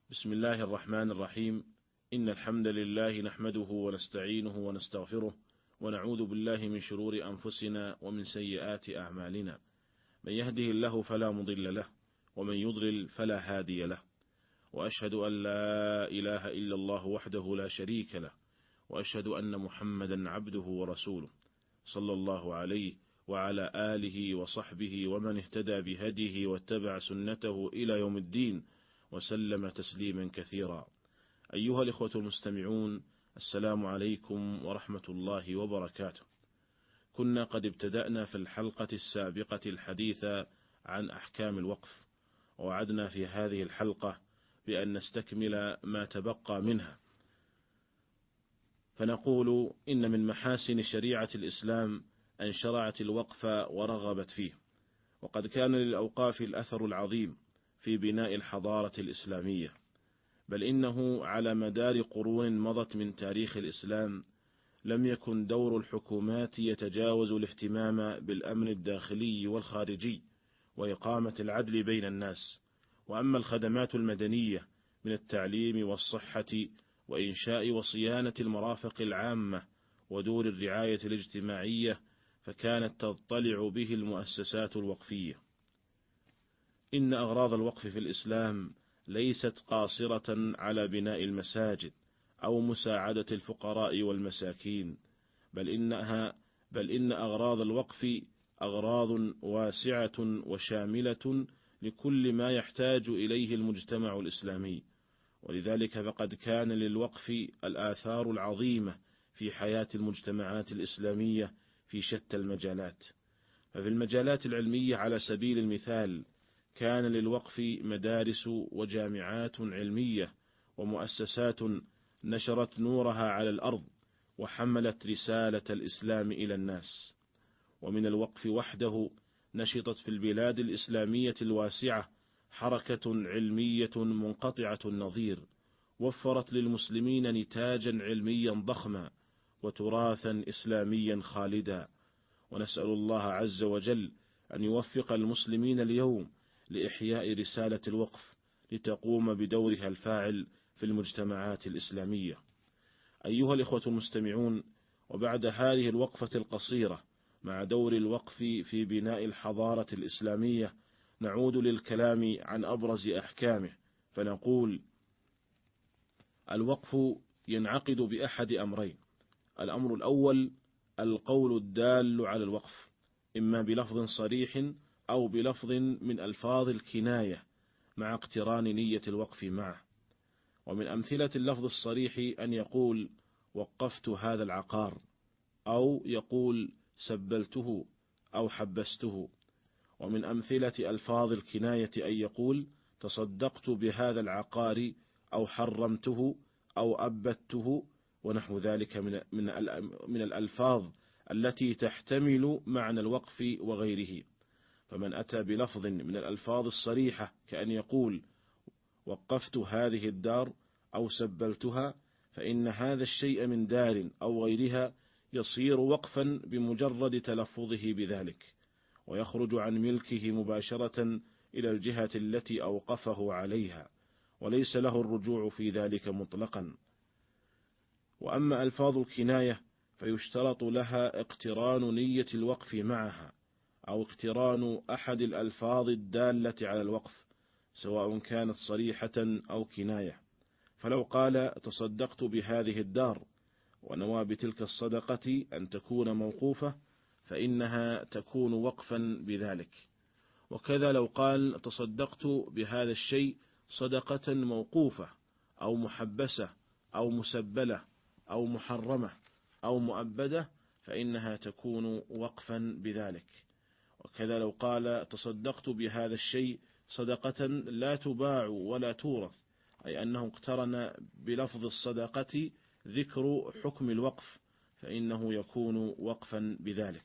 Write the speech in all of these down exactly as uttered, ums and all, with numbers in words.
بسم الله الرحمن الرحيم. إن الحمد لله نحمده ونستعينه ونستغفره ونعوذ بالله من شرور أنفسنا ومن سيئات أعمالنا، من يهده الله فلا مضل له ومن يضلل فلا هادي له، وأشهد أن لا إله إلا الله وحده لا شريك له، وأشهد أن محمدا عبده ورسوله صلى الله عليه وعلى آله وصحبه ومن اهتدى بهديه واتبع سنته إلى يوم الدين وسلم تسليما كثيرا. أيها الإخوة المستمعون، السلام عليكم ورحمة الله وبركاته. كنا قد ابتدأنا في الحلقة السابقة الحديث عن أحكام الوقف، ووعدنا في هذه الحلقة بأن نستكمل ما تبقى منها، فنقول إن من محاسن شريعة الإسلام أن شرعت الوقف ورغبت فيه، وقد كان للأوقاف الأثر العظيم في بناء الحضارة الإسلامية، بل إنه على مدار قرون مضت من تاريخ الإسلام لم يكن دور الحكومات يتجاوز الاهتمام بالأمن الداخلي والخارجي وإقامة العدل بين الناس. وأما الخدمات المدنية من التعليم والصحة وإنشاء وصيانة المرافق العامة ودور الرعاية الاجتماعية فكانت تضطلع به المؤسسات الوقفية. إن أغراض الوقف في الإسلام ليست قاصرة على بناء المساجد أو مساعدة الفقراء والمساكين، بل إنها بل إن أغراض الوقف أغراض واسعة وشاملة لكل ما يحتاج إليه المجتمع الإسلامي، ولذلك فقد كان للوقف الآثار العظيمة في حياة المجتمعات الإسلامية في شتى المجالات. ففي المجالات العلمية على سبيل المثال كان للوقف مدارس وجامعات علمية ومؤسسات نشرت نورها على الأرض وحملت رسالة الإسلام إلى الناس. ومن الوقف وحده نشطت في البلاد الإسلامية الواسعة حركة علمية منقطعة النظير، وفرت للمسلمين نتاجا علميا ضخما وتراثا إسلاميا خالدا. ونسأل الله عز وجل أن يوفق المسلمين اليوم لإحياء رسالة الوقف لتقوم بدورها الفاعل في المجتمعات الإسلامية. أيها الإخوة المستمعون، وبعد هذه الوقفة القصيرة مع دور الوقف في بناء الحضارة الإسلامية نعود للكلام عن أبرز أحكامه، فنقول: الوقف ينعقد بأحد أمرين. الأمر الأول القول الدال على الوقف، إما بلفظ صريح أو بلفظ من ألفاظ الكناية مع اقتران نية الوقف معه. ومن أمثلة اللفظ الصريح أن يقول: وقفت هذا العقار، أو يقول: سبلته أو حبسته. ومن أمثلة ألفاظ الكناية أن يقول: تصدقت بهذا العقار، أو حرمته، أو أبدته، ونحو ذلك من من الألفاظ التي تحتمل معنى الوقف وغيره. فمن أتى بلفظ من الألفاظ الصريحة كأن يقول: وقفت هذه الدار أو سبلتها، فإن هذا الشيء من دار أو غيرها يصير وقفا بمجرد تلفظه بذلك، ويخرج عن ملكه مباشرة إلى الجهة التي أوقفه عليها، وليس له الرجوع في ذلك مطلقا. وأما ألفاظ الكناية فيشترط لها اقتران نية الوقف معها، أو اقتران أحد الألفاظ الدالة على الوقف، سواء كانت صريحة أو كناية. فلو قال: تصدقت بهذه الدار، ونوى بتلك الصدقة أن تكون موقوفة، فإنها تكون وقفا بذلك. وكذا لو قال: تصدقت بهذا الشيء صدقة موقوفة أو محبسة أو مسبلة أو محرمة أو مؤبدة، فإنها تكون وقفا بذلك. وكذا لو قال: تصدقت بهذا الشيء صدقة لا تباع ولا تورث، أي أنه اقترن بلفظ الصدقة ذكر حكم الوقف، فإنه يكون وقفا بذلك.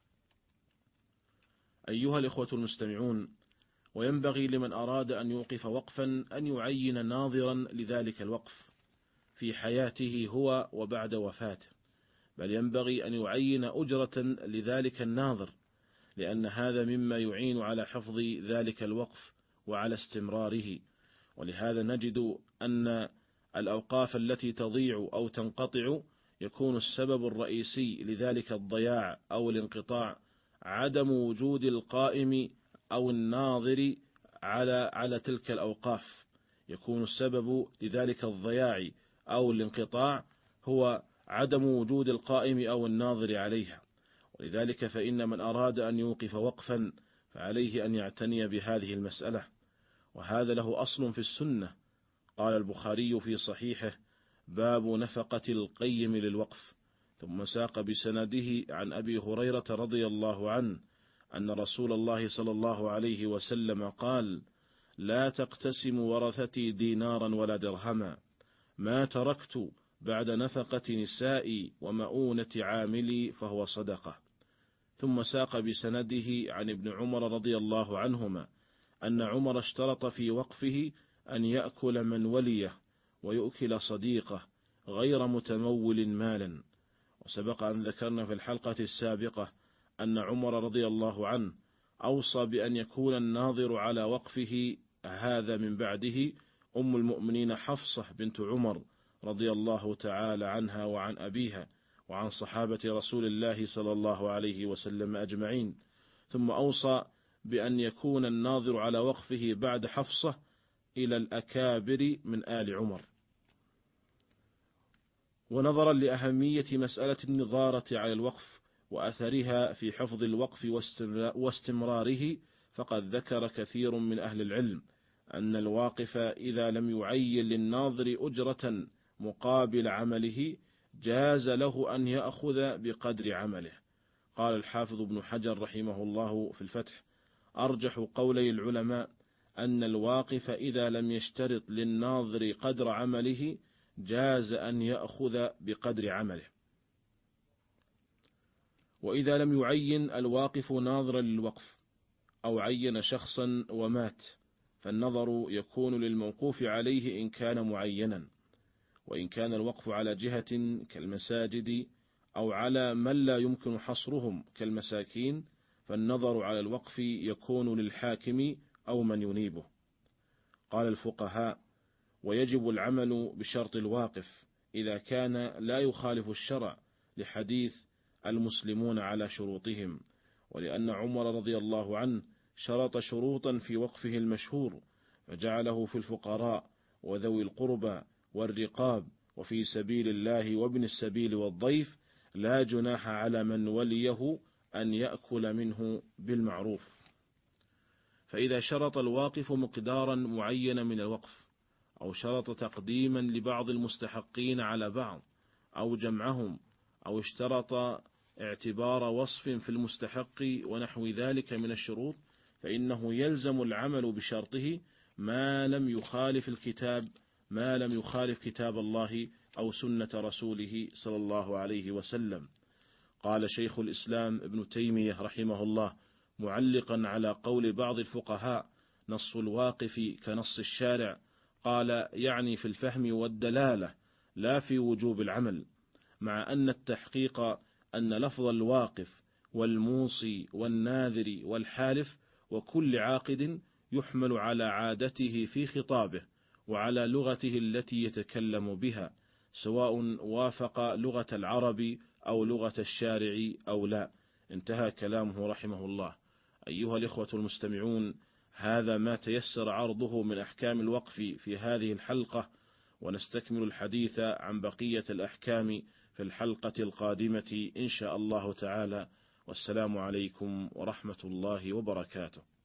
أيها الإخوة المستمعون، وينبغي لمن أراد أن يوقف وقفا أن يعين ناظرا لذلك الوقف في حياته هو وبعد وفاته، بل ينبغي أن يعين أجرة لذلك الناظر، لأن هذا مما يعين على حفظ ذلك الوقف وعلى استمراره. ولهذا نجد أن الأوقاف التي تضيع أو تنقطع يكون السبب الرئيسي لذلك الضياع أو الانقطاع عدم وجود القائم أو الناظر على على تلك الأوقاف. يكون السبب لذلك الضياع أو الانقطاع هو عدم وجود القائم أو الناظر عليها. ولذلك فإن من أراد أن يوقف وقفا فعليه أن يعتني بهذه المسألة، وهذا له أصل في السنة. قال البخاري في صحيحه: باب نفقة القيم للوقف. ثم ساق بسنده عن أبي هريرة رضي الله عنه أن رسول الله صلى الله عليه وسلم قال: لا تقتسم ورثتي دينارا ولا درهما ما تركت بعد نفقة نسائي ومؤونة عاملي فهو صدقة. ثم ساق بسنده عن ابن عمر رضي الله عنهما أن عمر اشترط في وقفه أن يأكل من وليه ويؤكل صديقه غير متمول مالا. وسبق أن ذكرنا في الحلقة السابقة أن عمر رضي الله عنه أوصى بأن يكون الناظر على وقفه هذا من بعده أم المؤمنين حفصة بنت عمر رضي الله تعالى عنها وعن أبيها وعن صحابة رسول الله صلى الله عليه وسلم أجمعين. ثم أوصى بأن يكون الناظر على وقفه بعد حفصة إلى الأكابر من آل عمر. ونظرا لأهمية مسألة النظارة على الوقف وأثرها في حفظ الوقف واستمراره، فقد ذكر كثير من أهل العلم أن الواقف إذا لم يعين للناظر أجرة مقابل عمله جاز له أن يأخذ بقدر عمله. قال الحافظ ابن حجر رحمه الله في الفتح: أرجح قولي العلماء أن الواقف إذا لم يشترط للناظر قدر عمله جاز أن يأخذ بقدر عمله. وإذا لم يعين الواقف ناظرا للوقف أو عين شخصا ومات فالنظر يكون للموقوف عليه إن كان معينا. وإن كان الوقف على جهة كالمساجد أو على من لا يمكن حصرهم كالمساكين فالنظر على الوقف يكون للحاكم أو من ينيبه. قال الفقهاء: ويجب العمل بشرط الواقف إذا كان لا يخالف الشرع، لحديث المسلمون على شروطهم، ولأن عمر رضي الله عنه شرط شروطا في وقفه المشهور فجعله في الفقراء وذوي القربى والرقاب وفي سبيل الله وابن السبيل والضيف، لا جناح على من وليه أن يأكل منه بالمعروف. فإذا شرط الواقف مقدارا معينا من الوقف أو شرط تقديما لبعض المستحقين على بعض أو جمعهم أو اشترط اعتبار وصف في المستحق ونحو ذلك من الشروط فإنه يلزم العمل بشرطه ما لم يخالف الكتاب ما لم يخالف كتاب الله أو سنة رسوله صلى الله عليه وسلم. قال شيخ الإسلام ابن تيمية رحمه الله معلقا على قول بعض الفقهاء: نص الواقف كنص الشارع. قال: يعني في الفهم والدلالة لا في وجوب العمل، مع أن التحقيق أن لفظ الواقف والموصي والناذر والحالف وكل عاقد يحمل على عادته في خطابه وعلى لغته التي يتكلم بها، سواء وافق لغة العرب أو لغة الشارع أو لا. انتهى كلامه رحمه الله. أيها الإخوة المستمعون، هذا ما تيسر عرضه من أحكام الوقف في هذه الحلقة، ونستكمل الحديث عن بقية الأحكام في الحلقة القادمة إن شاء الله تعالى. والسلام عليكم ورحمة الله وبركاته.